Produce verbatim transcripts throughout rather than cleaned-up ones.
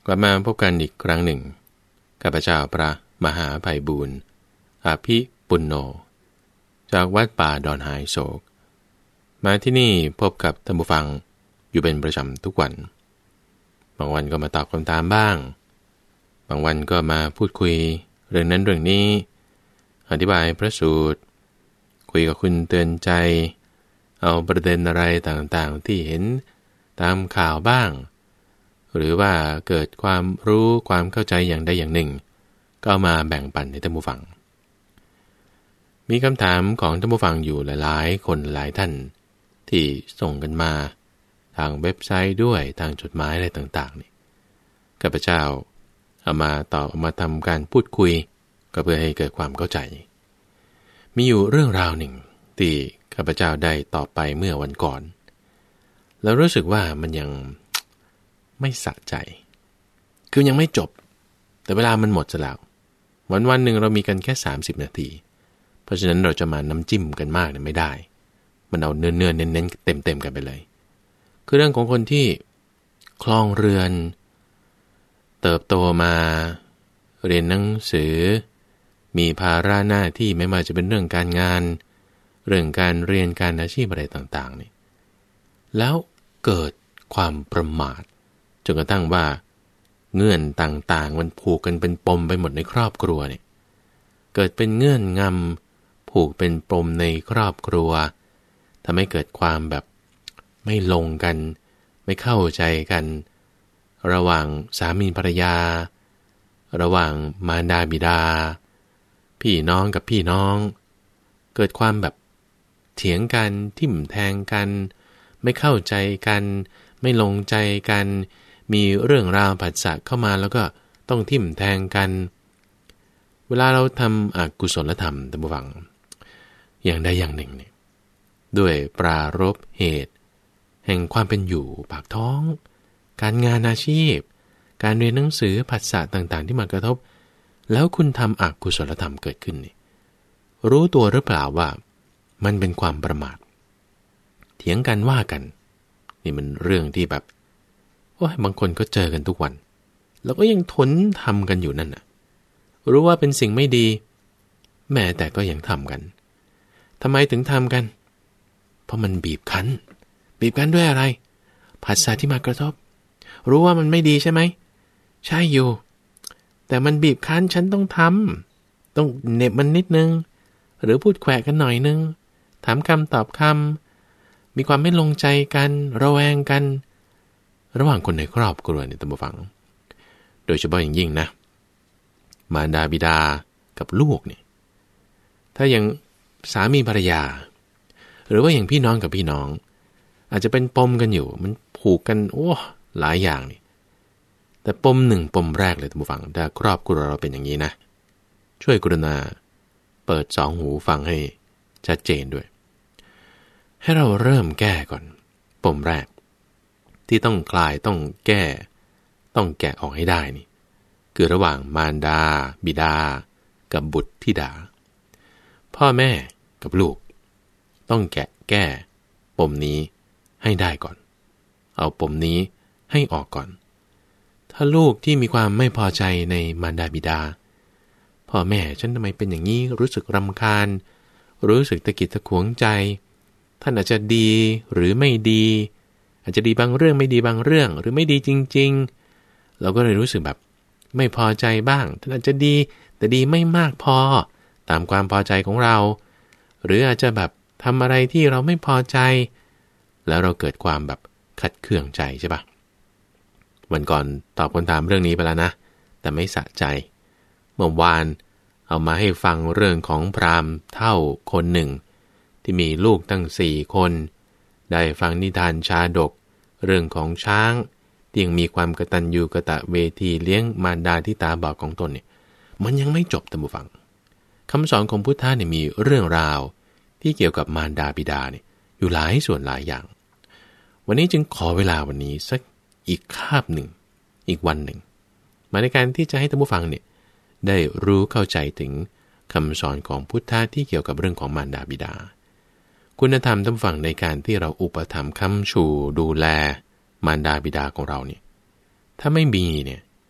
กลับมาพบกันอีกครั้งหนึ่งข้าพเจ้าพระมหาไพบูลย์อภิปุณโญจากวัดป่าดอนหายโศกมาที่นี่พบกับท่านผู้ฟังอยู่เป็นประจำทุกวันบางวันก็มาตอบคำถามบ้างบางวันก็มาพูดคุยเรื่องนั้นเรื่องนี้อธิบายพระสูตรคุยกับคุณเตือนใจเอาประเด็นอะไรต่างๆที่เห็นตามข่าวบ้างหรือว่าเกิดความรู้ความเข้าใจอย่างใดอย่างหนึ่งก็มาแบ่งปันให้ท่านผู้ฟังมีคำถามของท่านผู้ฟังอยู่หลายๆคนหลายท่านที่ส่งกันมาทางเว็บไซต์ด้วยทางจดหมายอะไรต่างๆนี่ข้าพเจ้าเอามาตอบเอามาทำการพูดคุยก็เพื่อให้เกิดความเข้าใจมีอยู่เรื่องราวหนึ่งที่ข้าพเจ้าได้ตอบไปเมื่อวันก่อนแล้วรู้สึกว่ามันยังไม่สะใจคือยังไม่จบแต่เวลามันหมดซะแล้ววันวันหนึ่งเรามีกันแค่สามสิบนาทีเพราะฉะนั้นเราจะมาน้ำจิ้มกันมากเนี่ยไม่ได้มันเอาเนื้อเนื้อเน้นเน้นเต็มเต็มกันไปเลยคือเรื่องของคนที่คลองเรือนเติบโตมาเรียนหนังสือมีภาระหน้าที่ไม่ว่าจะเป็นเรื่องการงานเรื่องการเรียนการอาชีพอะไรต่างๆนี่แล้วเกิดความประมาทจนกระทั่งว่าเงื่อนต่างๆมันผูกกันเป็นปมไปหมดในครอบครัวเนี่ยเกิดเป็นเงื่อนงำผูกเป็นปมในครอบครัวทำให้เกิดความแบบไม่ลงกันไม่เข้าใจกันระหว่างสามีภรรยาระหว่างมารดาบิดาพี่น้องกับพี่น้องเกิดความแบบเถียงกันทิ่มแทงกันไม่เข้าใจกันไม่ลงใจกันมีเรื่องราวผัสสะเข้ามาแล้วก็ต้องทิ่มแทงกันเวลาเราทำอกุศลธรรมท่านผู้ฟังอย่างใดอย่างหนึ่งเนี่ยด้วยปรารภเหตุแห่งความเป็นอยู่ปากท้องการงานอาชีพการเรียนหนังสือผัสสะต่างๆที่มากระทบแล้วคุณทำอกุศลธรรมเกิดขึ้นนี่รู้ตัวหรือเปล่าว่ามันเป็นความประมาทเถียงกันว่ากันนี่มันเรื่องที่แบบโอ้ยบางคนก็เจอกันทุกวันแล้วก็ยังทนทำกันอยู่นั่นน่ะรู้ว่าเป็นสิ่งไม่ดีแม้แต่ก็ยังทำกันทำไมถึงทำกันเพราะมันบีบคั้นบีบคั้นด้วยอะไรผัสสะที่มากระทบรู้ว่ามันไม่ดีใช่ไหมใช่อยู่แต่มันบีบคั้นฉันต้องทำต้องเหน็บมันนิดนึงหรือพูดแขวะกันหน่อยนึงถามคำตอบคำมีความไม่ลงใจกันระแวงกันระหว่างคนในครอบครัวเนี่ยท่านผู้ฟังโดยเฉพาะอย่างยิ่งนะมารดาบิดากับลูกเนี่ยถ้าอย่างสามีภรรยาหรือว่าอย่างพี่น้องกับพี่น้องอาจจะเป็นปมกันอยู่มันผูกกันโอ้หลายอย่างนี่แต่ปมหนึ่งปมแรกเลยท่านผู้ฟังถ้าครอบครัวเราเป็นอย่างนี้นะช่วยกรุณาเปิดสองหูฟังให้ชัดเจนด้วยให้เราเริ่มแก้ก่อนปมแรกที่ต้องคลายต้องแก้ต้องแกะออกให้ได้นี่คือระหว่างมารดาบิดากับบุตรธิดาพ่อแม่กับลูกต้องแกะแก้ปมนี้ให้ได้ก่อนเอาปมนี้ให้ออกก่อนถ้าลูกที่มีความไม่พอใจในมารดาบิดาพ่อแม่ฉันทำไมเป็นอย่างนี้รู้สึกรำคาญรู้สึกตะกิดตะขวงใจท่านอาจจะดีหรือไม่ดีอาจจะดีบางเรื่องไม่ดีบางเรื่องหรือไม่ดีจริงๆเราก็เลยรู้สึกแบบไม่พอใจบ้างท่านอาจจะดีแต่ดีไม่มากพอตามความพอใจของเราหรืออาจจะแบบทำอะไรที่เราไม่พอใจแล้วเราเกิดความแบบขัดเคืองใจใช่ปะวันก่อนตอบคำถามเรื่องนี้ไปแล้วนะแต่ไม่สะใจเมื่อวานเอามาให้ฟังเรื่องของพราหมณ์เฒ่าคนหนึ่งที่มีลูกตั้งสี่คนได้ฟังนิทานชาดกเรื่องของช้างที่ยังมีความกตัญญูกตเวทีเลี้ยงมารดาที่ตาบอดของตนเนี่ยมันยังไม่จบท่านผู้ฟังคำสอนของพุทธะเนี่ยมีเรื่องราวที่เกี่ยวกับมารดาบิดาเนี่ยอยู่หลายส่วนหลายอย่างวันนี้จึงขอเวลาวันนี้สักอีกคาบหนึ่งอีกวันหนึ่งมาในการที่จะให้ท่านผู้ฟังเนี่ยได้รู้เข้าใจถึงคำสอนของพุทธะที่เกี่ยวกับเรื่องของมารดาบิดาคุณธรรมท่านผู้ฟังในการที่เราอุปถัมภ์ค้ำชูดูแลมารดาบิดาของเราเนี่ยถ้าไม่มีเนี่ย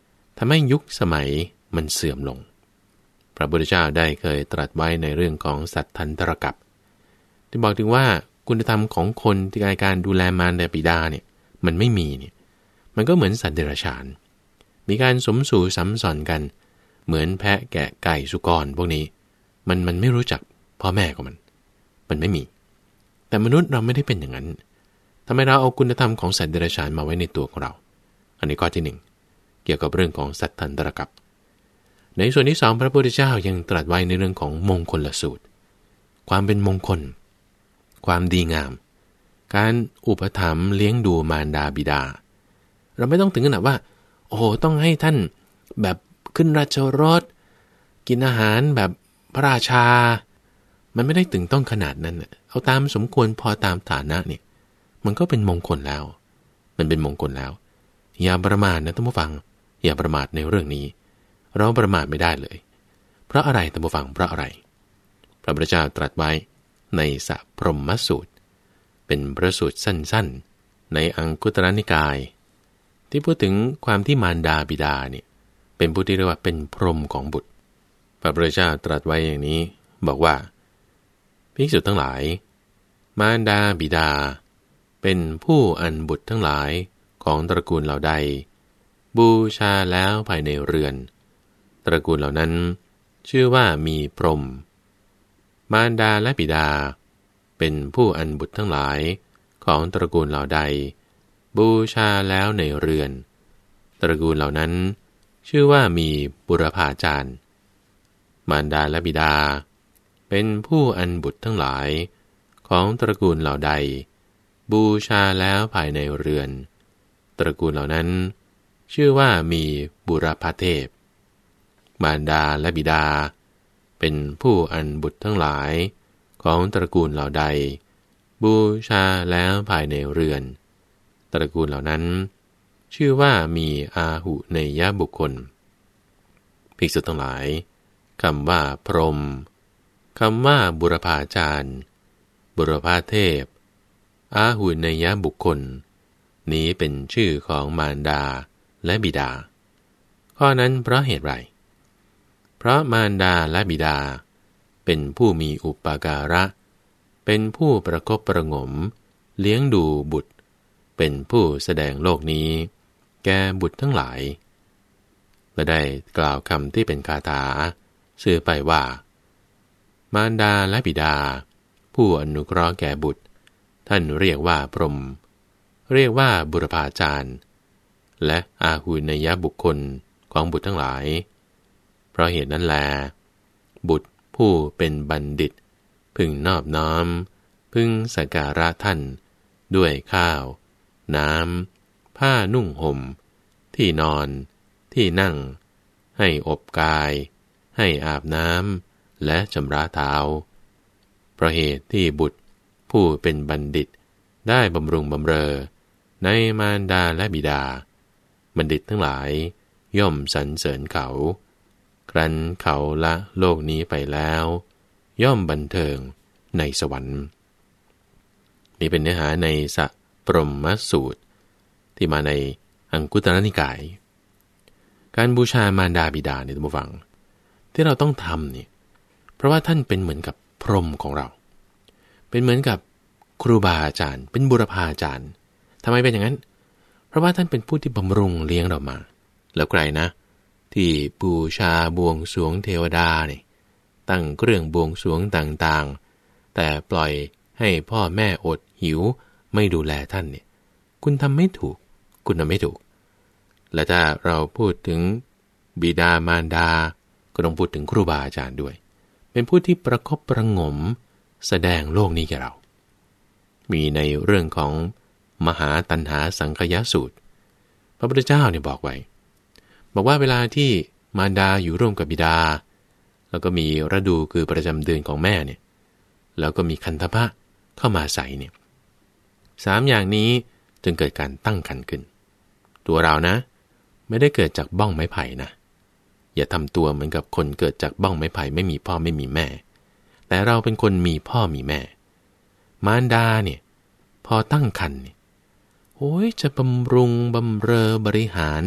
ทำให้ยุคสมัยมันเสื่อมลงพระพุทธเจ้าได้เคยตรัสไว้ในเรื่องของสัตทันตรกัปที่บอกถึงว่าคุณธรรมของคนที่การดูแลมารดาบิดาเนี่ยมันไม่มีเนี่ยมันก็เหมือนสัตว์เดรัจฉานมีการสมสู่ซ้ำซ้อนกันเหมือนแพะแกะไก่สุกรพวกนี้มันมันไม่รู้จักพ่อแม่ของมันมันไม่มีแต่มนุษย์เราไม่ได้เป็นอย่างนั้นทำไมเราเอาคุณธรรมของสัตว์เดรัจฉานมาไว้ในตัวของเราอันนี้ข้อที่หนึ่งเกี่ยวกับเรื่องของสัตทันตรกัปในส่วนที่สองพระพุทธเจ้ายังตรัสไว้ในเรื่องของมงคลสูตรความเป็นมงคลความดีงามการอุปถัมภ์เลี้ยงดูมารดาบิดาเราไม่ต้องถึงขนาดว่าโอ้โหต้องให้ท่านแบบขึ้นราชรสกินอาหารแบบพระราชามันไม่ได้ถึงต้องขนาดนั้นเอาตามสมควรพอตามฐานะเนี่ยมันก็เป็นมงคลแล้วมันเป็นมงคลแล้วอย่าประมาทนะท่านผู้ฟังอย่าประมาทในเรื่องนี้เราประมาทไม่ได้เลยเพราะอะไรท่านผู้ฟังเพราะอะไรพระพุทธเจ้าตรัสไว้ในสัพพรหมสูตรเป็นพระสูตรสั้นๆในอังคุตรนิกายที่พูดถึงความที่มารดาบิดาเนี่ยเป็นผู้ที่เรียกว่าเป็นพรหมของบุตรพระพุทธเจ้าตรัสไว้อย่างนี้บอกว่าภิกษุทั้งหลายมารดาบิดาเป็นผู้อันบุตรทั้งหลายของตระกูลเหล่าใดบูชาแล้วภายในเรือนตระกูลเหล่านั้นชื่อว่ามีพรหมมารดาและบิดาเป็นผู้อันบุตรทั้งหลายของตระกูลเหล่าใดบูชาแล้วในเรือนตระกูลเหล่านั้นชื่อว่ามีบุรพาจารย์มารดาและบิดาเป็นผู้อันบุตรทั้งหลายของตระกูลเหล่าใดบูชาแล้วภายในเรือนตระกูลเหล่านั้นชื่อว่ามีบุรพาเทพมารดาและบิดาเป็นผู้อันบุตรทั้งหลายของตระกูลเหล่าใดบูชาแล้วภายในเรือนตระกูลเหล่านั้นชื่อว่ามีอาหุเนยบุคคลภิกษุทั้งหลายคำว่าพรหมคำว่าบุรพาจารย์บุรพาเทพอาหุเนยบุคคลนี้เป็นชื่อของมารดาและบิดาข้อนั้นเพราะเหตุไรเพราะมารดาและบิดาเป็นผู้มีอุปการะเป็นผู้ประคบประหงมเลี้ยงดูบุตรเป็นผู้แสดงโลกนี้แก่บุตรทั้งหลายและได้กล่าวคำที่เป็นคาถาสื่อไปว่ามารดาและบิดาผู้อนุเคราะห์แก่บุตรท่านเรียกว่าพรหมเรียกว่าบุรพาจารย์และอาหุเนยบุคคลของบุตรทั้งหลายเพราะเหตุนั้นแลบุตรผู้เป็นบัณฑิตพึงนอบน้อมพึงสักการะท่านด้วยข้าวน้ำผ้านุ่งห่มที่นอนที่นั่งให้อบกายให้อาบน้ำและชำระเท้าเพราะเหตุที่บุตรผู้เป็นบัณฑิตได้บำรุงบำเรอในมารดาและบิดาบัณฑิตทั้งหลายย่อมสรรเสริญเขาครั้นเขาละโลกนี้ไปแล้วย่อมบันเทิงในสวรรค์นี่เป็นเนื้อหาในสัพพรหมสูตรที่มาในอังคุตรนิกายการบูชามารดาบิดาเนี่ยท่านผู้ฟังที่เราต้องทำเนี่ยเพราะว่าท่านเป็นเหมือนกับพรหมของเราเป็นเหมือนกับครูบาอาจารย์เป็นบุรพาจารย์ทำไมเป็นอย่างนั้นเพราะว่าท่านเป็นผู้ที่บำรุงเลี้ยงเรามาแล้วใครนะที่บูชาบวงสรวงเทวดาเนี่ยตั้งเครื่องบวงสรวงต่างๆแต่ปล่อยให้พ่อแม่อดหิวไม่ดูแลท่านเนี่ยคุณทำไม่ถูกคุณทำไม่ถูกและถ้าเราพูดถึงบิดามารดาก็ต้องพูดถึงครูบาอาจารย์ด้วยเป็นผู้ที่ประคบประหงมแสดงโลกนี้แก่เรามีในเรื่องของมหาตัณหาสังคยสูตรพระพุทธเจ้าเนี่ยบอกไว้บอกว่าเวลาที่มารดาอยู่ร่วมกับบิดาแล้วก็มีฤดูคือประจำเดือนของแม่เนี่ยแล้วก็มีคันธพะเข้ามาใส่เนี่ยสามอย่างนี้จึงเกิดการตั้งครรภ์ขึ้นตัวเรานะไม่ได้เกิดจากบ้องไม้ไผ่นะอย่าทำตัวเหมือนกับคนเกิดจากบ้องไม้ไผ่ไม่มีพ่อไม่มีแม่แต่เราเป็นคนมีพ่อมีแม่มารดาเนี่ยพอตั้งครรภ์เนี่ยโอ้ยจะบำรุงบำเรอบริหาร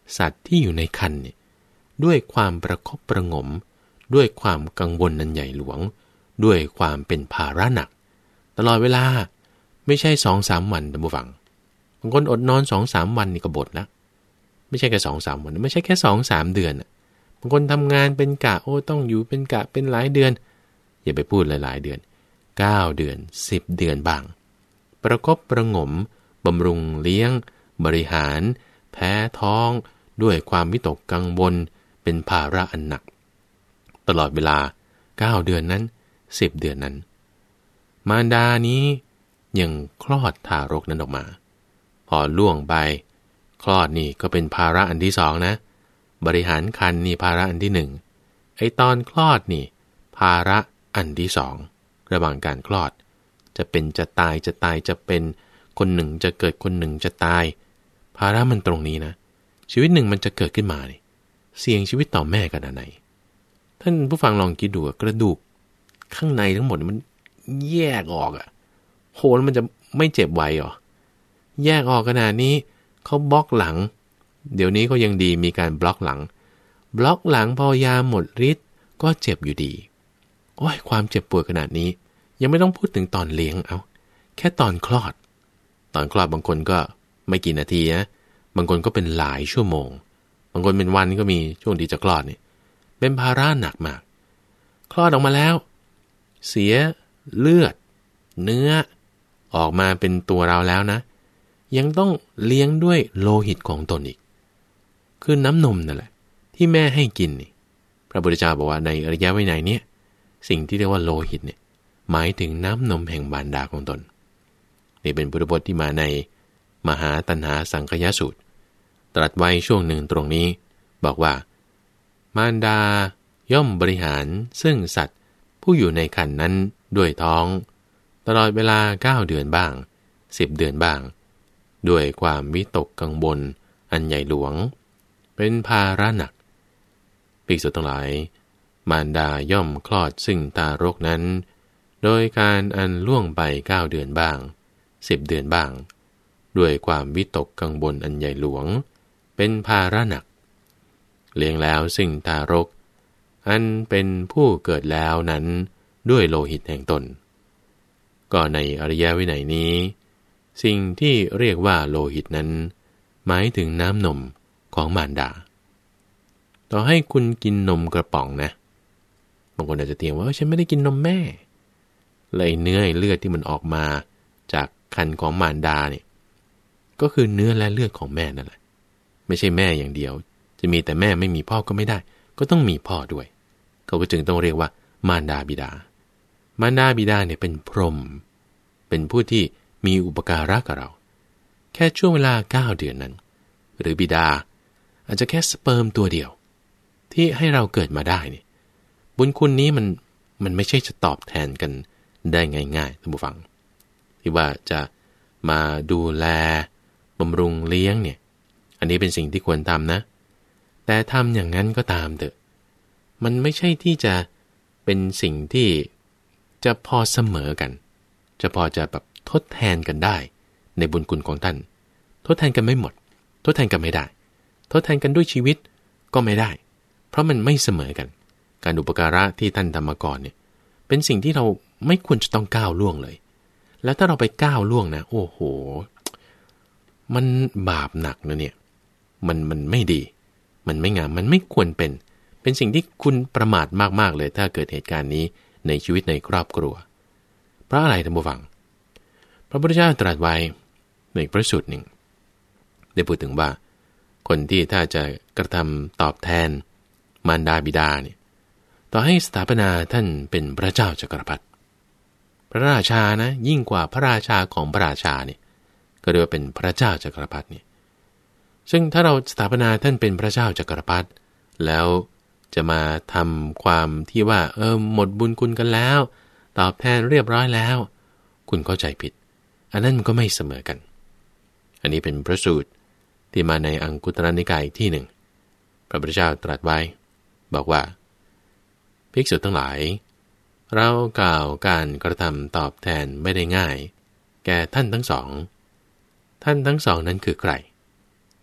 สัตว์ที่อยู่ในครรภ์เนี่ยด้วยความประคบประหงมด้วยความกังวลนันใหญ่หลวงด้วยความเป็นภาระหนักตลอดเวลาไม่ใช่ สองสาม วันท่านผู้ฟังบางคนอดนอน สองสาม วันนี่ก็บ่นแล้วไม่ใช่แค่ สองสาม วันไม่ใช่แค่ สองสาม เดือนบางคนทำงานเป็นกะโอ้ต้องอยู่เป็นกะเป็นหลายเดือนอย่าไปพูดหลายๆเดือนเก้าเดือนสิบเดือนบ้างประคบประหงมบำรุงเลี้ยงบริหารแพ้ท้องด้วยความวิตกกังวลเป็นภาระอันหนักตลอดเวลาเก้าเดือนนั้นสิบเดือนนั้นมารดานี้ยังคลอดทารกนั้นออกมาพอล่วงไปคลอดนี่ก็เป็นภาระอันที่สองนะบริหารครรภ์นี่ภาระอันที่หนึ่งไอ้ตอนคลอดนี่ภาระอันที่สองระหว่างการคลอดจะเป็นจะตายจะตายจะเป็นคนหนึ่งจะเกิดคนหนึ่งจะตายภาระมันตรงนี้นะชีวิตหนึ่งมันจะเกิดขึ้นมานี่เสี่ยงชีวิตต่อแม่ขนาดไหนท่านผู้ฟังลองคิดดูกระดูกข้างในทั้งหมดมันแยกออกอะโหแล้วมันจะไม่เจ็บไว้หรอแยกออกขนาดนี้เขาบล็อกหลังเดี๋ยวนี้ก็ยังดีมีการบล็อกหลังบล็อกหลังพอยาหมดฤทธิ์ก็เจ็บอยู่ดีโอ้ยความเจ็บปวดขนาดนี้ยังไม่ต้องพูดถึงตอนเลี้ยงเอาแค่ตอนคลอดตอนคลอดบางคนก็ไม่กี่นาทีนะบางคนก็เป็นหลายชั่วโมงบางคนเป็นวันก็มีช่วงที่จะคลอดนี่เป็นภาระหนักมากคลอดออกมาแล้วเสียเลือดเนื้อออกมาเป็นตัวเราแล้วนะยังต้องเลี้ยงด้วยโลหิตของตนอีกคือน้ำนมนั่นแหละที่แม่ให้กินนี่พระพุทธเจ้าบอกว่าในอริยวินัยเนี่ยสิ่งที่เรียกว่าโลหิตเนี่ยหมายถึงน้ำนมแห่งมารดาของตนนี่เป็นพุทธพจน์ที่มาในมหาตัณหาสังคยสูตรตรัสไว้ช่วงหนึ่งตรงนี้บอกว่ามารดาย่อมบริหารซึ่งสัตว์ผู้อยู่ในครรภ์นั้นด้วยท้องตลอดเวลาเก้าเดือนบ้างสิบเดือนบ้างด้วยความวิตกกังวลอันใหญ่หลวงเป็นภาระหนักภิกษุทั้งหลายมารดาย่อมคลอดซึ่งทารกนั้นโดยการอันล่วงไปเก้าเดือนบ้างสิบเดือนบ้างด้วยความวิตกกังวลอันใหญ่หลวงเป็นภาระหนักเลี้ยงแล้วซึ่งทารกอันเป็นผู้เกิดแล้วนั้นด้วยโลหิตแห่งตนก็ในอริยวินัยนี้สิ่งที่เรียกว่าโลหิตนั้นหมายถึงน้ำนมของมารดาต่อให้คุณกินนมกระป๋องนะบางคนอาจจะเถียงว่าฉันไม่ได้กินนมแม่เลยเนื้อเลือดที่มันออกมาจากครรภ์ของมารดาเนี่ยก็คือเนื้อและเลือดของแม่นั่นแหละไม่ใช่แม่อย่างเดียวจะมีแต่แม่ไม่มีพ่อก็ไม่ได้ก็ต้องมีพ่อด้วยเขาก็จึงต้องเรียกว่ามารดาบิดามารดาบิดาเนี่ยเป็นพรหมเป็นผู้ที่มีอุปการะกับเราแค่ช่วงเวลาเก้าเดือนนั้นหรือบิดาอาจจะแค่สเปิร์มตัวเดียวที่ให้เราเกิดมาได้นี่บุญคุณนี้มันมันไม่ใช่จะตอบแทนกันได้ง่ายๆท่านผู้ฟังที่ว่าจะมาดูแลบำรุงเลี้ยงเนี่ยอันนี้เป็นสิ่งที่ควรทำนะแต่ทำอย่างนั้นก็ตามเถอะมันไม่ใช่ที่จะเป็นสิ่งที่จะพอเสมอกันจะพอจะแบบทดแทนกันได้ในบุญคุณของท่านทดแทนกันไม่หมดทดแทนกันไม่ได้ทดแทนกันด้วยชีวิตก็ไม่ได้เพราะมันไม่เสมอกันการอุปการะที่ท่านทำมาก่อนเนี่ยเป็นสิ่งที่เราไม่ควรจะต้องก้าวล่วงเลยแล้วถ้าเราไปก้าวล่วงนะโอ้โหมันบาปหนักนะเนี่ยมันมันไม่ดีมันไม่งามมันไม่ควรเป็นเป็นสิ่งที่คุณประมาทมากๆเลยถ้าเกิดเหตุการณ์นี้ในชีวิตในครอบครัวเพราะอะไรท่านผู้ฟังพระพุทธเจ้าตรัสไว้ในพระสูตรหนึ่งได้พูดถึงว่าคนที่ถ้าจะกระทำตอบแทนมารดาบิดาเนี่ยต่อให้สถาปนาท่านเป็นพระเจ้าจักรพรรดิพระราชานะยิ่งกว่าพระราชาของพระราชาเนี่ยก็เรียกว่าเป็นพระเจ้าจักรพรรดิเนี่ยซึ่งถ้าเราสถาปนาท่านเป็นพระเจ้าจักรพรรดิแล้วจะมาทำความที่ว่าเออหมดบุญคุณกันแล้วตอบแทนเรียบร้อยแล้วคุณเข้าใจผิดอันนั้นมันก็ไม่เสมอกันอันนี้เป็นพระสูตรที่มาในอังคุตรนิกายที่หนึ่งพระพุทธเจ้าตรัสไว้บอกว่าภิกษุทั้งหลายเรากล่าวการกระทำตอบแทนไม่ได้ง่ายแก่ท่านทั้งสองท่านทั้งสองนั้นคือใคร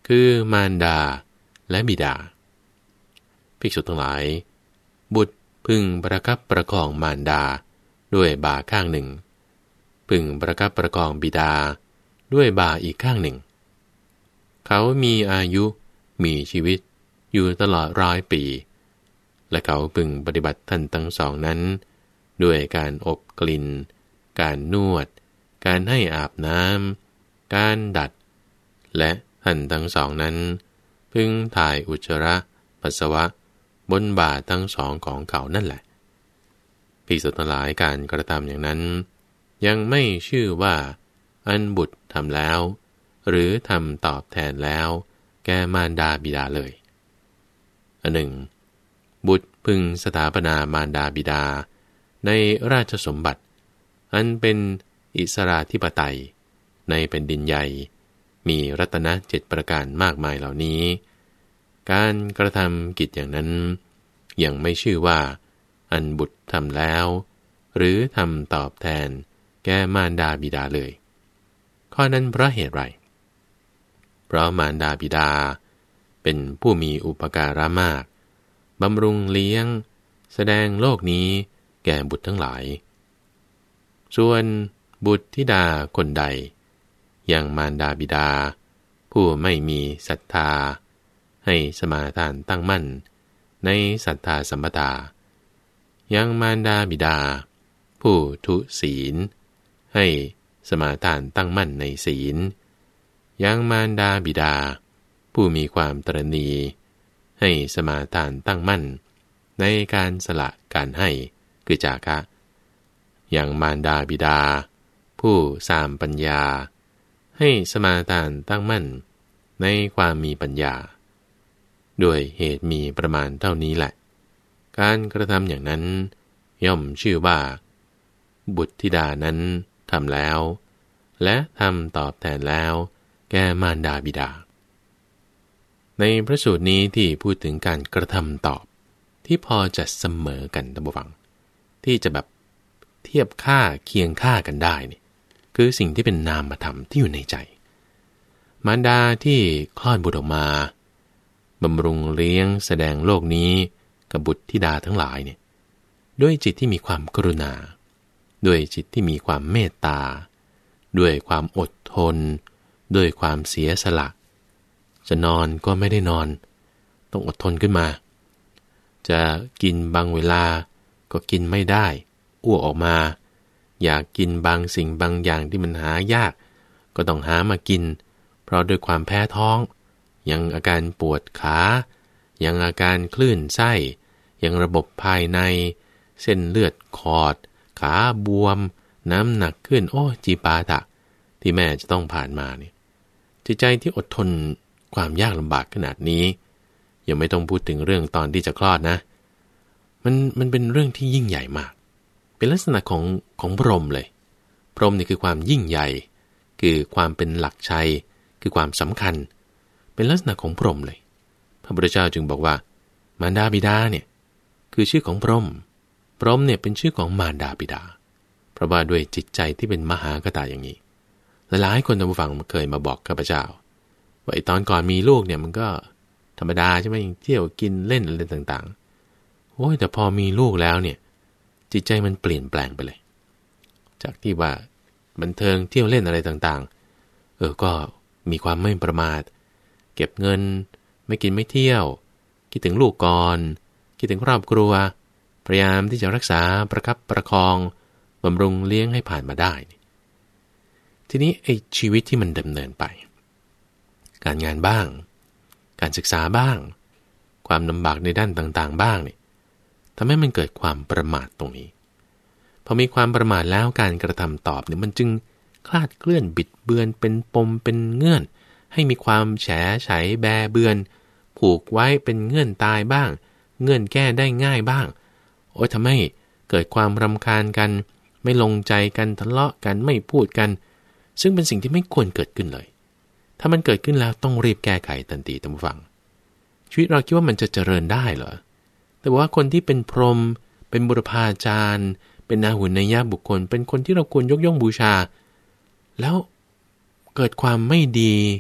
คือมารดาและบิดาภิกษุทั้งหลายบุตรพึงประคับประคองมารดาด้วยบ่าข้างหนึ่งพึงประคับประคองบิดาด้วยบ่าอีกข้างหนึ่งเขามีอายุมีชีวิตอยู่ตลอดร้อยปีและเขาพึงปฏิบัติท่านทั้งสองนั้นด้วยการอบกลิ่นการนวดการให้อาบน้ำการดัดและท่านทั้งสองนั้นพึงถ่ายอุจจาระปัสสาวะบนบ่าทั้งสองของเขานั่นแหละภิกษุทั้งหลายการกระทำอย่างนั้นยังไม่ชื่อว่าอันบุตรทำแล้วหรือทำตอบแทนแล้วแก่มารดาบิดาเลยอันหนึ่งบุตรพึงสถาปนามารดาบิดาในราชสมบัติอันเป็นอิสราธิปไตยในแผ่นดินใหญ่มีรัตนะเจ็ดประการมากมายเหล่านี้การกระทำกิจอย่างนั้นยังไม่ชื่อว่าอันบุตรทำแล้วหรือทำตอบแทนแก่มารดาบิดาเลยข้อนั้นเพราะเหตุไรเพราะมารดาบิดาเป็นผู้มีอุปการะมากบำรุงเลี้ยงแสดงโลกนี้แก่บุตรทั้งหลายส่วนบุตรธิดาคนใดยังมารดาบิดาผู้ไม่มีศรัทธาให้สมาทานตั้งมั่นในศรัทธาสัมปทายังมารดาบิดาผู้ทุศีลให้สมาทานตั้งมั่นในศีลยังมารดาบิดาผู้มีความตระหนี่ให้สมาทานตั้งมั่นในการสละการให้คือจาคะยังมารดาบิดาผู้สามปัญญาให้สมาทานตั้งมั่นในความมีปัญญาด้วยเหตุมีประมาณเท่านี้แหละการกระทำอย่างนั้นย่อมชื่อว่าบุตรธิดานั้นทำแล้วและทำตอบแทนแล้วแก่มารดาบิดาในพระสูตรนี้ที่พูดถึงการกระทำตอบที่พอจะเสมอกันท่านผู้ฟังที่จะแบบเทียบค่าเคียงค่ากันได้นี่คือสิ่งที่เป็นนามธรรมที่อยู่ในใจมารดาที่คลอดบุตรออกมาบำรุงเลี้ยงแสดงโลกนี้กับบุตรธิดาทั้งหลายเนี่ยด้วยจิตที่มีความกรุณาด้วยจิตที่มีความเมตตาด้วยความอดทนด้วยความเสียสละจะนอนก็ไม่ได้นอนต้องอดทนขึ้นมาจะกินบางเวลาก็กินไม่ได้อ้วกออกมาอยากกินบางสิ่งบางอย่างที่มันหายากก็ต้องหามากินเพราะด้วยความแพ้ท้องยังอาการปวดขายังอาการคลื่นไส้ยังระบบภายในเส้นเลือดขอดขาบวมน้ำหนักขึ้นโอ้จีปาถะที่แม่จะต้องผ่านมาเนี่ยจิตใจที่อดทนความยากลำบากขนาดนี้ยังไม่ต้องพูดถึงเรื่องตอนที่จะคลอดนะมันมันเป็นเรื่องที่ยิ่งใหญ่มากเป็นลักษณะของของพรหมเลยพรหมนี่คือความยิ่งใหญ่คือความเป็นหลักชัยคือความสำคัญเป็นลักษณะของพรหมเลยพระพุทธเจ้าจึงบอกว่ามารดาบิดาเนี่ยคือชื่อของพรหมพรหมเนี่ยเป็นชื่อของมารดาบิดาเพราะว่าด้วยจิตใจที่เป็นมหากตาอย่างนี้หลายๆคนท่านผู้ฟังเคยมาบอกข้าพเจ้าว่าไอ้ตอนก่อนมีลูกเนี่ยมันก็ธรรมดาใช่ไหมเที่ยวกินเล่นอะไรต่างๆโอ้ยแต่พอมีลูกแล้วเนี่ยจิตใจมันเปลี่ยนแปลงไปเลยจากที่ว่าบันเทิงเที่ยวเล่นอะไรต่างๆเออก็มีความไม่ประมาทเก็บเงินไม่กินไม่เที่ยวคิดถึงลูกก่อนคิดถึงครอบครัวพยายามที่จะรักษาประคับประคองบำรุงเลี้ยงให้ผ่านมาได้ทีนี้ไอ้ชีวิตที่มันดำเนินไปการงานบ้างการศึกษาบ้างความลำบากในด้านต่างๆบ้างเนี่ยทำให้มันเกิดความประมาทตรงนี้พอมีความประมาทแล้วการกระทำตอบเนี่ยมันจึงคลาดเคลื่อนบิดเบือนเป็นปมเป็นเงื่อนให้มีความแฉไฉแบเบือนผูกไว้เป็นเงื่อนตายบ้างเงื่อนแก้ได้ง่ายบ้างโอ้ยทำให้เกิดความรำคาญกันไม่ลงใจกันทะเลาะกันไม่พูดกันซึ่งเป็นสิ่งที่ไม่ควรเกิดขึ้นเลยถ้ามันเกิดขึ้นแล้วต้องรีบแก้ไขทันทีท่านผู้ฟังชีวิตเราคิดว่ามันจะเจริญได้เหรอแต่ว่าคนที่เป็นพรหมเป็นบุรพาจารย์เป็นอาหุนยบุคคลเป็นคนที่เราควรยกย่องบูชาแล้วเกิดความไม่ดี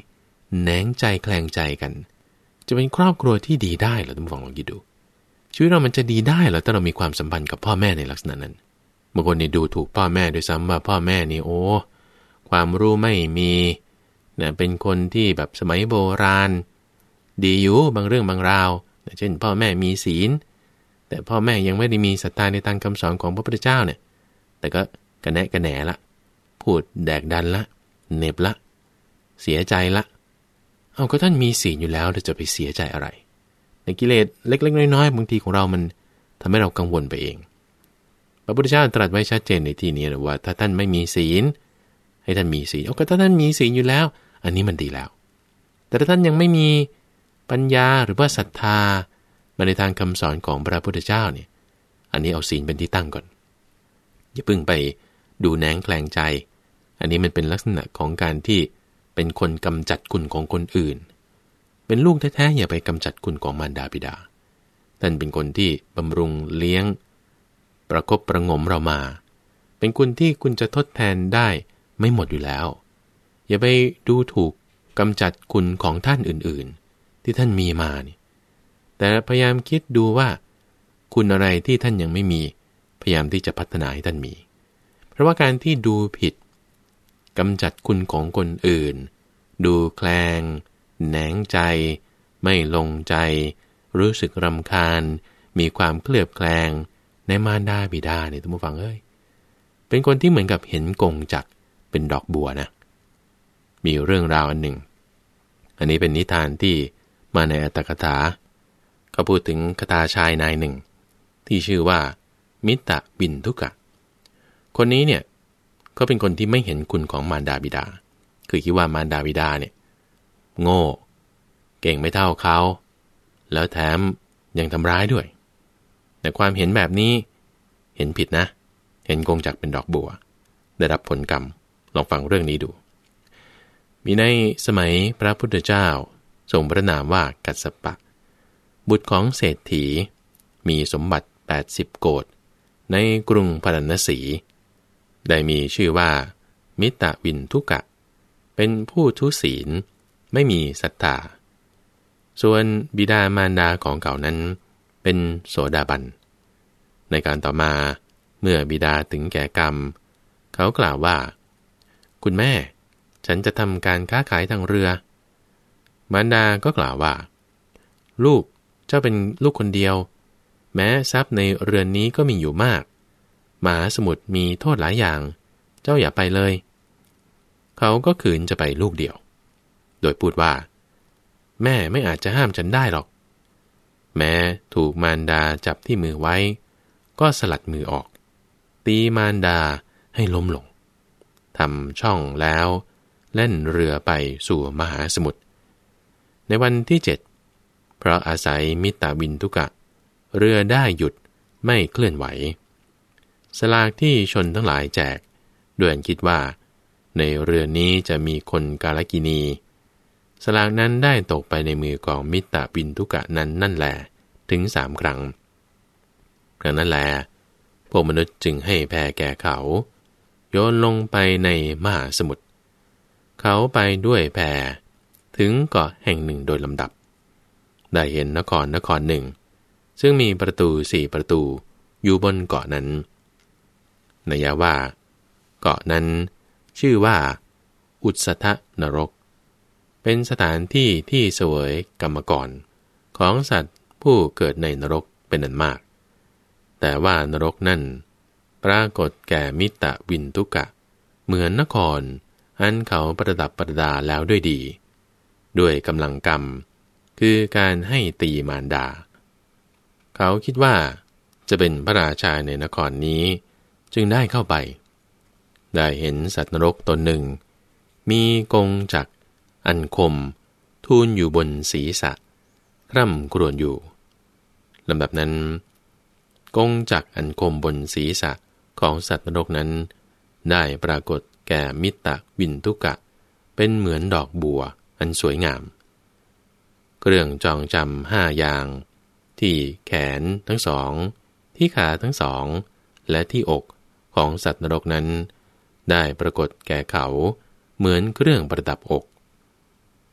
แหนงใจแคลงใจกันจะเป็นครอบครัวที่ดีได้เหรอท่านผู้ฟังลองคิดดูชีวิตเรามันจะดีได้เหรอถ้าเรามีความสัมพันธ์กับพ่อแม่ในลักษณะนั้นบางคนนี่ดูถูกพ่อแม่ด้วยซ้ำว่าพ่อแม่นี่โอ้ความรู้ไม่มีเนี่ยเป็นคนที่แบบสมัยโบราณดีอยู่บางเรื่องบางราวเช่นพ่อแม่มีศีลแต่พ่อแม่ยังไม่ได้มีศรัทธาในทางคำสอนของพระพุทธเจ้าเนี่ยแต่ก็กระแนะกระแหนละพูดแดกดันละเหน็บละเสียใจละเอาก็ท่านมีศีลอยู่แล้วจะไปเสียใจอะไรในกิเลสเล็กๆน้อยๆบางทีของเรามันทำให้เรากังวลไปเองพระพุทธเจ้าตรัสไว้ชัดเจนในที่นี้ว่าถ้าท่านไม่มีศีลให้ท่านมีศีลเอาก็ถ้าท่านมีศีลอยู่แล้วอันนี้มันดีแล้วแต่ถ้าท่านยังไม่มีปัญญาหรือว่าศรัทธามาในทางคำสอนของพระพุทธเจ้าเนี่ยอันนี้เอาศีลเป็นที่ตั้งก่อนอย่าเพิ่งไปดูแหนงแคลงใจอันนี้มันเป็นลักษณะของการที่เป็นคนกำจัดคุณของคนอื่นเป็นลูกแท้ๆอย่าไปกำจัดคุณของมารดาบิดาท่านเป็นคนที่บำรุงเลี้ยงประคบประงมเรามาเป็นคุณที่คุณจะทดแทนได้ไม่หมดอยู่แล้วอย่าไปดูถูกกำจัดคุณของท่านอื่นๆที่ท่านมีมานี่แต่พยายามคิดดูว่าคุณอะไรที่ท่านยังไม่มีพยายามที่จะพัฒนาให้ท่านมีเพราะว่าการที่ดูผิดกำจัดคุณของคนอื่นดูแคลงแหนงใจไม่ลงใจรู้สึกรำคาญมีความเคลือบแคลงในมารดาบิดาเนี่ยท่านผู้ฟังเอ้ยเป็นคนที่เหมือนกับเห็นกงจักรเป็นดอกบัวนะมีเรื่องราวอันหนึ่งอันนี้เป็นนิทานที่มาในอัตถกถาเขาพูดถึงคทาชายนายหนึ่งที่ชื่อว่ามิตะบินทุกะคนนี้เนี่ยก็เป็นคนที่ไม่เห็นคุณของมารดาบิดาคือคิดว่ามารดาบิดาเนี่ยโง่เก่งไม่เท่าเขาแล้วแถมยังทำร้ายด้วยแต่ความเห็นแบบนี้เห็นผิดนะเห็นกงจักรเป็นดอกบัวได้รับผลกรรมลองฟังเรื่องนี้ดูมีในสมัยพระพุทธเจ้าทรงพระนามว่ากัสสปะบุตรของเศรษฐีมีสมบัติแปดสิบโกฏในกรุงพาราณสีได้มีชื่อว่ามิตะวินทุกะเป็นผู้ทุศีลไม่มีศรัทธาส่วนบิดามารดาของเขานั้นเป็นโสดาบันในการต่อมาเมื่อบิดาถึงแก่กรรมเขากล่าวว่าคุณแม่ฉันจะทำการค้าขายทางเรือมารดาก็กล่าวว่าลูกเจ้าเป็นลูกคนเดียวแม้ทรัพย์ในเรือนนี้ก็มีอยู่มากมหาสมุทรมีโทษหลายอย่างเจ้าอย่าไปเลยเขาก็ขืนจะไปลูกเดียวโดยพูดว่าแม่ไม่อาจจะห้ามฉันได้หรอกแม้ถูกมารดาจับที่มือไว้ก็สลัดมือออกตีมารดาให้ล้มลงทำช่องแล้วเล่นเรือไปสู่มหาสมุทรในวันที่เจ็ดเพราะอาศัยมิตาวินทุกะเรือได้หยุดไม่เคลื่อนไหวสลากที่ชนทั้งหลายแจกด้วยคิดว่าในเรือนี้จะมีคนกาลกินีสลากนั้นได้ตกไปในมือของมิตาวินทุกะนั้นนั่นแหละถึงสามครั้งครั้งนั้นแหละพวกมนุษย์จึงให้แพแก่เขาโยนลงไปในมหาสมุทรเขาไปด้วยแพถึงเกาะแห่งหนึ่งโดยลำดับได้เห็นนครนครหนึ่งซึ่งมีประตูสี่ประตูอยู่บนเกาะนั้นนัยว่าเกาะนั้นชื่อว่าอุสทนรกเป็นสถานที่ที่เสวยกรรมกรของสัตว์ผู้เกิดในนรกเป็นอันมากแต่ว่านรกนั่นปรากฏแก่มิตะวินทุกะเหมือนนครอันเขาประดับประดาแล้วด้วยดีด้วยกำลังกรรมคือการให้ตีมารดาเขาคิดว่าจะเป็นพระราชาในนครนี้จึงได้เข้าไปได้เห็นสัตว์นรกตนหนึ่งมีกงจักรอันคมทูลอยู่บนศีรษะคร่ำครวญอยู่ลำดับนั้นกงจักรอันคมบนศีรษะของสัตว์นรกนั้นได้ปรากฏแก่มิตะวินทุกะเป็นเหมือนดอกบัวอันสวยงามเครื่องจองจำห้าอย่างที่แขนทั้งสองที่ขาทั้งสองและที่อกของสัตว์นรกนั้นได้ปรากฏแก่เขาเหมือนเครื่องประดับอก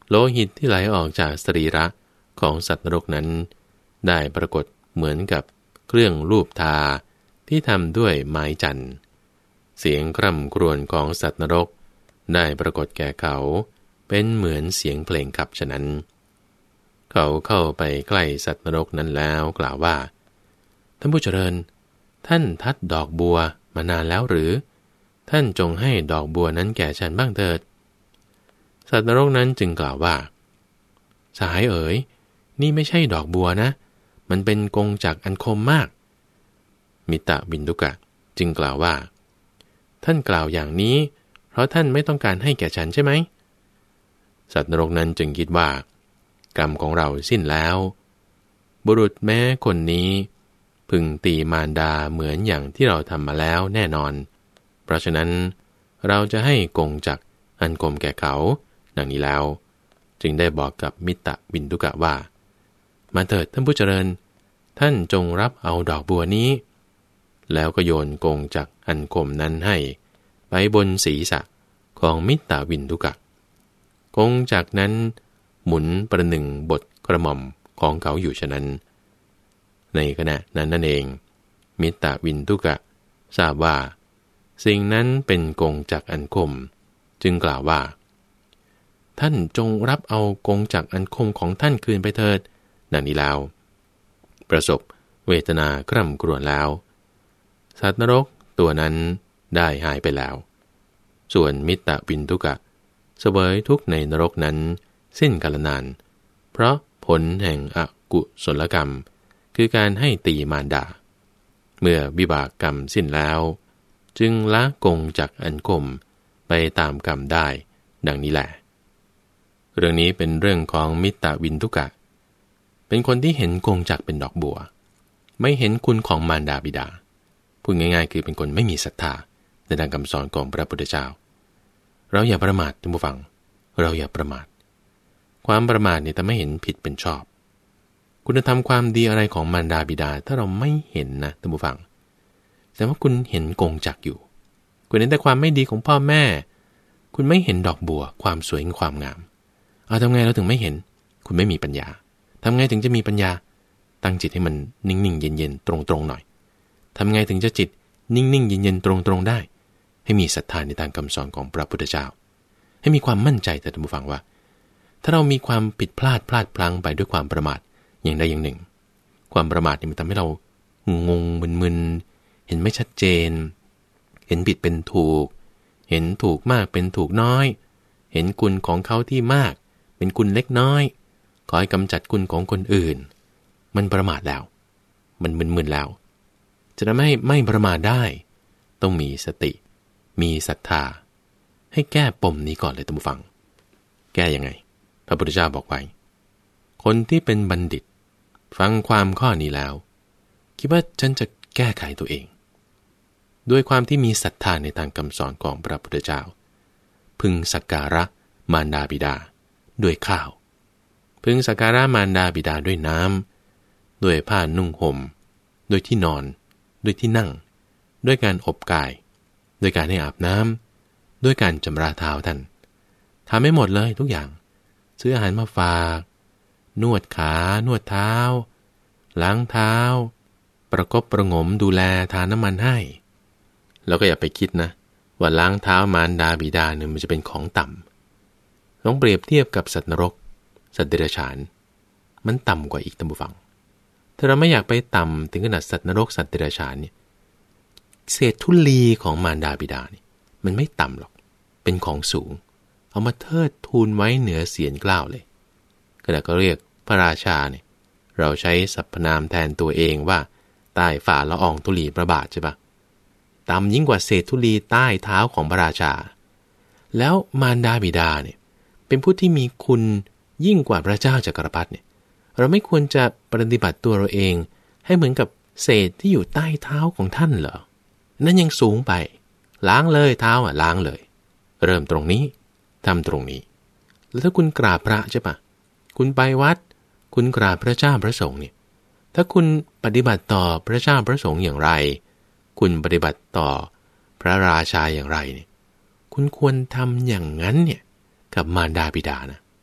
โลหิตที่ไหลออกจากสรีระของสัตว์นรกนั้นได้ปรากฏเหมือนกับเครื่องลูบทาที่ทำด้วยไม้จันทร์เสียงกร่ำกรวญของสัตว์นรกได้ปรากฏแก่เขาเป็นเหมือนเสียงเพลงขับฉะนั้นเขาเข้าไปใกล้สัตว์นรกนั้นแล้วกล่าวว่าท่านผู้เจริญท่านทัดดอกบัวมานานแล้วหรือท่านจงให้ดอกบัวนั้นแก่ฉันบ้างเถิดสัตว์นรกนั้นจึงกล่าวว่าสหายเอ๋ยนี่ไม่ใช่ดอกบัวนะมันเป็นกงจักรอันคมมากมิตะบินดุกะจึงกล่าวว่าท่านกล่าวอย่างนี้เพราะท่านไม่ต้องการให้แก่ฉันใช่ไหมสัตว์นรกนั้นจึงคิดว่ากรรมของเราสิ้นแล้วบุรุษแม้คนนี้พึงตีมารดาเหมือนอย่างที่เราทำมาแล้วแน่นอนเพราะฉะนั้นเราจะให้กงจักรอันคมแก่เขาดังนี้แล้วจึงได้บอกกับมิตะบินดุกะว่ามาเถิดท่านผู้เจริญท่านจงรับเอาดอกบัวนี้แล้วก็โยนกงจักรอันคมนั้นให้ไปบนศีรษะของมิตะบินดุกะกงจักรนั้นหมุนประหนึ่งบทกระหม่อมของเขาอยู่ฉะนั้นในขณะนั้นนั่นเองมิตะบินดุกะทราบว่าสิ่งนั้นเป็นกงจักรอันคมจึงกล่าวว่าท่านจงรับเอากงจักรอันคมของท่านคืนไปเถิดดังนี้แล้วประสบเวทนากร่ำกรวญแล้วสัตว์นรกตัวนั้นได้หายไปแล้วส่วนมิตะบินดุกะเสวยทุกข์ในนรกนั้นสิ้นกาลนานเพราะผลแห่งอกุศลกรรมคือการให้ตีมารดาเมื่อวิบากกรรมสิ้นแล้วจึงละกงจักรอันคมไปตามกรรมได้ดังนี้แหละเรื่องนี้เป็นเรื่องของมิตะบินดุกะเป็นคนที่เห็นกงจักรเป็นดอกบัวไม่เห็นคุณของมารดาบิดาพูดง่ายๆคือเป็นคนไม่มีศรัทธาในทางคำสอนของพระพุทธเจ้าเราอย่าประมาทท่านผู้ฟังเราอย่าประมาทความประมาทเนี่ยทำให้เห็นผิดเป็นชอบคุณธรรมความดีอะไรของมารดาบิดาถ้าเราไม่เห็นนะท่านผู้ฟังแต่ว่าคุณเห็นกงจักรอยู่คุณเห็นแต่ความไม่ดีของพ่อแม่คุณไม่เห็นดอกบัวความสวยความงามเอาทำไงเราถึงไม่เห็นคุณไม่มีปัญญาทำไงถึงจะมีปัญญาตั้งจิตให้มันนิ่งๆเย็นๆตรงๆหน่อยทำไงถึงจะจิตนิ่งๆเย็นๆตรงๆได้ให้มีศรัทธาในทางคำสอนของพระพุทธเจ้าให้มีความมั่นใจแต่ท่านผู้ฟังว่าถ้าเรามีความผิดพลาดพลาดพลั้งไปด้วยความประมาทอย่างใดอย่างหนึ่งความประมาทนี่มันทำให้เรางงมึนๆเห็นไม่ชัดเจนเห็นผิดเป็นถูกเห็นถูกมากเป็นถูกน้อยเห็นคุณของเขาที่มากเป็นคุณเล็กน้อยขอให้กำจัดคุณของคนอื่นมันประมาทแล้วมันมึนๆแล้วจะทำให้ไม่ประมาทได้ต้องมีสติมีศรัทธาให้แก้ปมนี้ก่อนเลยท่านผู้ฟังแก้ยังไงพระพุทธเจ้าบอกไว้คนที่เป็นบัณฑิตฟังความข้อนี้แล้วคิดว่าฉันจะแก้ไขตัวเองด้วยความที่มีศรัทธาในทางคำสอนของพระพุทธเจ้าพึงสักการะมารดาบิดาด้วยข้าวพึงสักการะมารดาบิดาด้วยน้ำด้วยผ้านุ่งห่มด้วยที่นอนด้วยที่นั่งด้วยการอบกายด้วยการให้อาบน้ำด้วยการชำระเท้าท่านทำให้หมดเลยทุกอย่างซื้ออาหารมาฝากนวดขานวดเท้าล้างเท้าประกบประงมดูแลทาน้ำมันให้แล้วก็อย่าไปคิดนะว่าล้างเท้ามารดาบิดาเนี่ยมันจะเป็นของต่ำลองเปรียบเทียบกับสัตว์นรกสัตว์เดรัจฉานมันต่ำกว่าอีกท่านผู้ฟังถ้าเราไม่อยากไปต่ำถึงขนาดสัตว์นรกสัตว์เดรัจฉานเนี่ยเศษธุลีของมารดาบิดาเนี่ยมันไม่ต่ำหรอกเป็นของสูงเอามาเทิดทูนไว้เหนือเสียรเกล้าเลยก็แต่ก็เรียกพระราชาเนี่ยเราใช้สรรพนามแทนตัวเองว่าใต้ฝ่าละอองธุลีพระบาทใช่ปะต่ำยิ่งกว่าเศษธุลีใต้เท้าของพระราชาแล้วมารดาบิดาเนี่ยเป็นผู้ที่มีคุณยิ่งกว่าพระเจ้าจักรพรรดิเนี่ยเราไม่ควรจะปฏิบัติตัวเราเองให้เหมือนกับเศษที่อยู่ใต้เท้าของท่านเหรอนั่นยังสูงไปล้างเลยเท้าอ่ะล้างเลยเริ่มตรงนี้ทำตรงนี้แล้วถ้าคุณกราบพระใช่ปะคุณไปวัดคุณกราบพระเจ้าพระสงฆ์เนี่ยถ้าคุณปฏิบัติต่อพระเจ้าพระสงฆ์อย่างไรคุณปฏิบัติต่อพระราชาอย่างไรเนี่ยคุณควรทำอย่างนั้นเนี่ยกับมารดาบิดานะ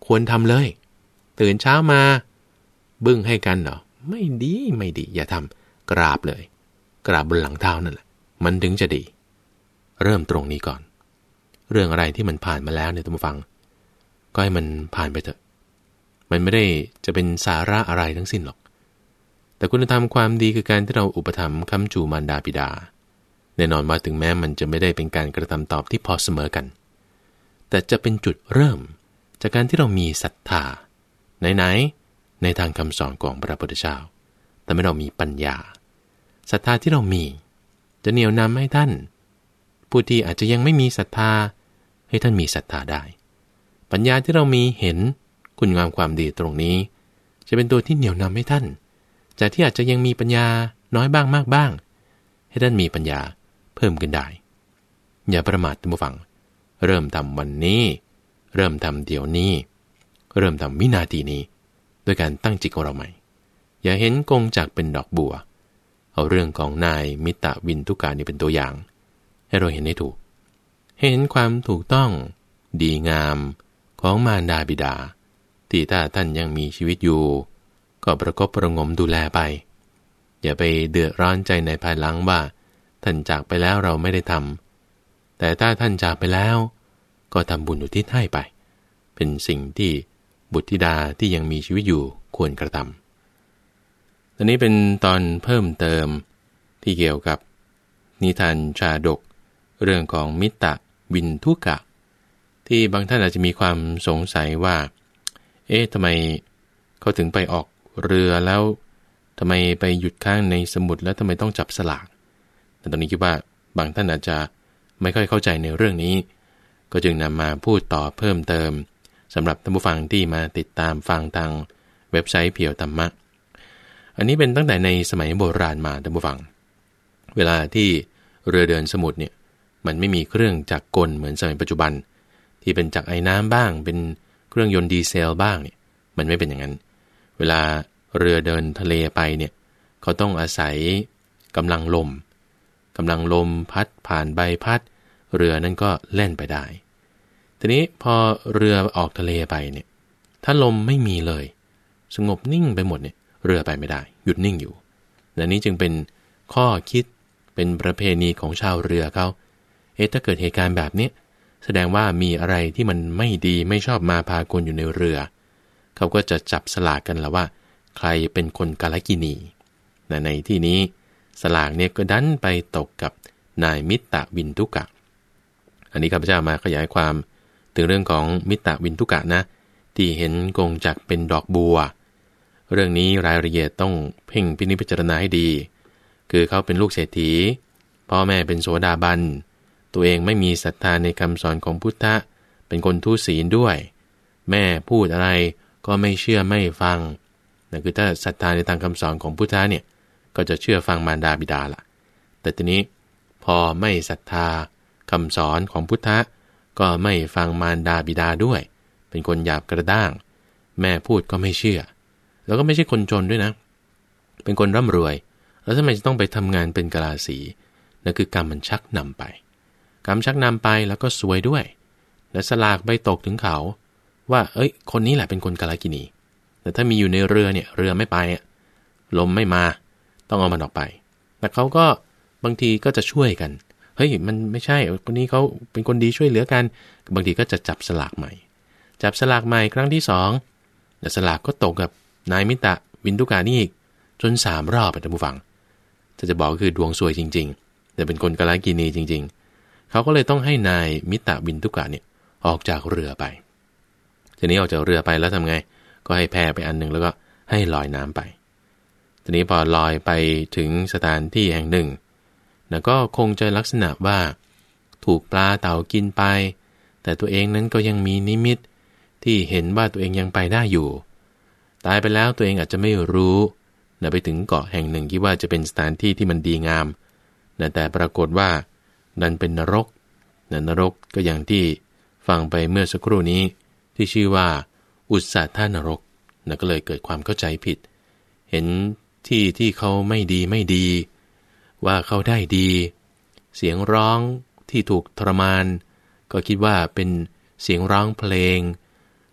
ควรทำเลยตื่นเช้ามาบึ้งให้กันเหรอไม่ดีไม่ดีอย่าทำกราบเลยกราบบนหลังเท้านั่นแหละมันถึงจะดีเริ่มตรงนี้ก่อนเรื่องอะไรที่มันผ่านมาแล้วเนี่ยท่านผู้ฟังก็ให้มันผ่านไปเถอะมันไม่ได้จะเป็นสาระอะไรทั้งสิ้นหรอกแต่คุณธรรมความดีคือการที่เราอุปถัมภ์ค้ำจูมารดาบิดาแน่นอนว่าถึงแม้มันจะไม่ได้เป็นการกระทำตอบที่พอเสมอกันแต่จะเป็นจุดเริ่มจากการที่เรามีศรัทธาไหนๆในทางคำสอนของพระพุทธเจ้าแต่ไม่เรามีปัญญาศรัทธาที่เรามีจะเหนี่ยวนำให้ท่านผู้ที่อาจจะยังไม่มีศรัทธาให้ท่านมีศรัทธาได้ปัญญาที่เรามีเห็นคุณงามความดีตรงนี้จะเป็นตัวที่เหนี่ยวนำให้ท่านจากที่อาจจะยังมีปัญญาน้อยบ้างมากบ้างให้ท่านมีปัญญาเพิ่มขึ้นได้อย่าประมาทท่านผู้ฟังเริ่มทำวันนี้เริ่มทำเดี๋ยวนี้เริ่มทำวินาทีนี้โดยการตั้งจิตของเราใหม่อย่าเห็นกงจักรเป็นดอกบัวเอาเรื่องของนายมิตรวินทุกานี่เป็นตัวอย่างให้เราเห็นให้ถูกให้เห็นความถูกต้องดีงามของมารดาบิดาที่ถ้าท่านยังมีชีวิตอยู่ก็ประคบประงมดูแลไปอย่าไปเดือดร้อนใจในภายหลังว่าท่านจากไปแล้วเราไม่ได้ทำแต่ถ้าท่านจากไปแล้วก็ทำบุญอุทิศให้ไปเป็นสิ่งที่บุตรธิดาที่ยังมีชีวิตอยู่ควรกระทำตอนนี้เป็นตอนเพิ่มเติมที่เกี่ยวกับนิทานชาดกเรื่องของมิตรวินทุกะที่บางท่านอาจจะมีความสงสัยว่าเอ๊ะทำไมเขาถึงไปออกเรือแล้วทำไมไปหยุดข้างในสมุทรแล้วทำไมต้องจับสลากแต่ตอนนี้คิดว่าบางท่านอาจจะไม่ค่อยเข้าใจในเรื่องนี้ก็จึงนำมาพูดต่อเพิ่มเติมสำหรับท่านผู้ฟังที่มาติดตามฟังทางเว็บไซต์เพียวธรรมะอันนี้เป็นตั้งแต่ในสมัยโบราณมาท่านผู้ฟังเวลาที่เรือเดินสมุทรเนี่ยมันไม่มีเครื่องจักรกลเหมือนสมัยปัจจุบันที่เป็นจักรไอ้น้ำบ้างเป็นเครื่องยนต์ดีเซลบ้างเนี่ยมันไม่เป็นอย่างนั้นเวลาเรือเดินทะเลไปเนี่ยเขาต้องอาศัยกำลังลมกำลังลมพัดผ่านใบพัดเรือนั้นก็แล่นไปได้ทีนี้พอเรือออกทะเลไปเนี่ยถ้าลมไม่มีเลยสงบนิ่งไปหมดเนี่ยเรือไปไม่ได้หยุดนิ่งอยู่และนี้จึงเป็นข้อคิดเป็นประเพณีของชาวเรือเขาเอ๊ะถ้าเกิดเหตุการณ์แบบนี้แสดงว่ามีอะไรที่มันไม่ดีไม่ชอบมาพากลอยู่ในเรือเขาก็จะจับสลากกันแล้วว่าใครเป็นคนกาลกิณีแต่ในที่นี้สลากเนี่ยก็ดันไปตกกับนายมิตรวินทุกะอันนี้ข้าพเจ้ามาขยายความถึงเรื่องของมิตรวินทุกะนะที่เห็นกงจักรเป็นดอกบัวเรื่องนี้รายละเอียดต้องเพ่งพินิจพิจารณาให้ดีคือเขาเป็นลูกเศรษฐีพ่อแม่เป็นโสดาบันตัวเองไม่มีศรัทธาในคำสอนของพุทธะเป็นคนทุศีลด้วยแม่พูดอะไรก็ไม่เชื่อไม่ฟังนั่นคือถ้าศรัทธาในทางคำสอนของพุทธะเนี่ยก็จะเชื่อฟังมารดาบิดาล่ะแต่ทีนี้พอไม่ศรัทธาคำสอนของพุทธะก็ไม่ฟังมารดาบิดาด้วยเป็นคนหยาบกระด้างแม่พูดก็ไม่เชื่อแล้วก็ไม่ใช่คนจนด้วยนะเป็นคนร่ำรวยแล้วทำไมจะต้องไปทำงานเป็นกะลาสีนั่นคือกรรมมันชักนำไปกรรมชักนำไปแล้วก็ซวยด้วยและสลากใบตกถึงเขาว่าเอ้ยคนนี้แหละเป็นคนกาลกิณีแต่ถ้ามีอยู่ในเรือเนี่ยเรือไม่ไปลมไม่มาต้องเอามันออกไปแต่เขาก็บางทีก็จะช่วยกันเฮ้ยมันไม่ใช่คนนี้เขาเป็นคนดีช่วยเหลือกันบางทีก็จะจับสลากใหม่จับสลากใหม่ครั้งที่สองแต่สลากก็ตกกับนายมิตรวินทุกานี่อีกจนสามรอบท่านผู้ฟังจะจะบอกคือดวงซวยจริงๆแต่เป็นคนกาลกิณีจริงๆเขาก็เลยต้องให้นายมิตรวินทุกาเนี่ยออกจากเรือไปทีนี้ออกจากเรือไปแล้วทำไงก็ให้แพไปอันนึงแล้วก็ให้ลอยน้ำไปทีนี้พอลอยไปถึงสถานที่แห่งหนึ่งแล้วก็คงจะลักษณะว่าถูกปลาเต่ากินไปแต่ตัวเองนั้นก็ยังมีนิมิตที่เห็นว่าตัวเองยังไปได้อยู่ตายไปแล้วตัวเองอาจจะไม่รู้นะไปถึงเกาะแห่งหนึ่งคิดว่าจะเป็นสถานที่ที่มันดีงามนะแต่ปรากฏว่านั่นเป็นนรกนะนรกก็อย่างที่ฟังไปเมื่อสักครู่นี้ที่ชื่อว่าอุสสาทานรกนะก็เลยเกิดความเข้าใจผิดเห็นที่ที่เขาไม่ดีไม่ดีว่าเขาได้ดีเสียงร้องที่ถูกทรมานก็คิดว่าเป็นเสียงร้องเพลง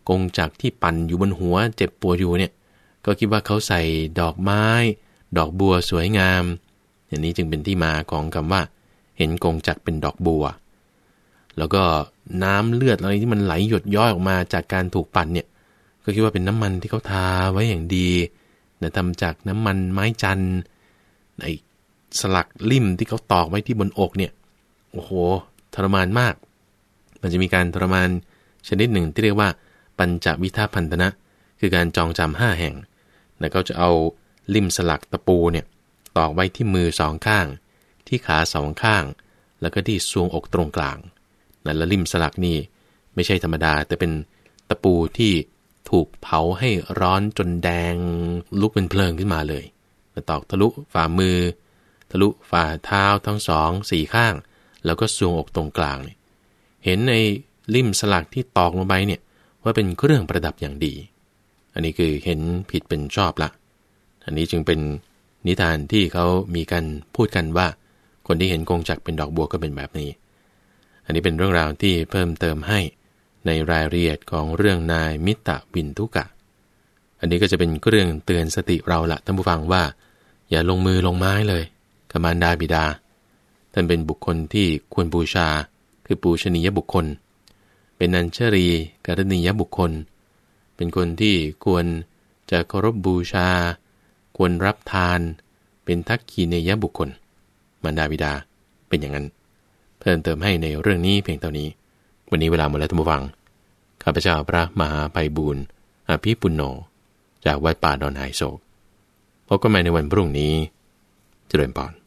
กงจักรที่ปั่นอยู่บนหัวเจ็บปวดอยู่เนี่ยก็คิดว่าเขาใส่ดอกไม้ดอกบัวสวยงามอย่างนี้จึงเป็นที่มาของคำว่าเห็นกงจักรเป็นดอกบัวแล้วก็น้ำเลือดอะไรที่มันไหลหยดย้อยออกมาจากการถูกปั่นเนี่ยก็คิดว่าเป็นน้ำมันที่เขาทาไว้อย่างดีนะทำจากน้ำมันไม้จันทร์ไอ้สลักลิ่มที่เขาตอกไว้ที่บนอกเนี่ยโอ้โหทรมานมากมันจะมีการทรมานชนิดหนึ่งที่เรียกว่าปัญจวิทาพันธนะคือการจองจำห้าแห่งแล้วก็จะเอาลิ่มสลักตะปูเนี่ยตอกไว้ที่มือสองข้างที่ขาสองข้างแล้วก็ที่ทรวงอกตรงกลางนั่นละลิ่มสลักนี่ไม่ใช่ธรรมดาแต่เป็นตะปูที่ถูกเผาให้ร้อนจนแดงลุกเป็นเพลิงขึ้นมาเลยตอกทะลุฝ่ามือทะลุฝ่าเท้าทั้งสองสี่ข้างแล้วก็ทรวงอกตรงกลางเนี่ยเห็นในลิ่มสลักที่ตอกลงไปเนี่ยว่าเป็นเครื่องประดับอย่างดีอันนี้คือเห็นผิดเป็นชอบละอันนี้จึงเป็นนิทานที่เขามีกันพูดกันว่าคนที่เห็นกงจักรเป็นดอกบัวก็เป็นแบบนี้อันนี้เป็นเรื่องราวที่เพิ่มเติมให้ในรายละเอียดของเรื่องนายมิตรวินทุกะอันนี้ก็จะเป็นเรื่องเตือนสติเราละท่านผู้ฟังว่าอย่าลงมือลงไม้เลยกับมารดาบิดาท่านเป็นบุคคลที่ควรบูชาคือปูชนียบุคคลเป็นอัญชลีกรณียบุคคลเป็นคนที่ควรจะเคารพบูชาควรรับทานเป็นทักขีเนยบุคคลมารดาบิดาเป็นอย่างนั้นเพิ่มเติมให้ในเรื่องนี้เพียงเท่านี้วันนี้เวลาหมดแล้วท่านผู้ฟังข้าพเจ้าพระมหาไพบูลย์อภิปุณโญจากวัดป่าดอนหายโศกพบกันใหม่ในวันพรุ่งนี้เจริญพร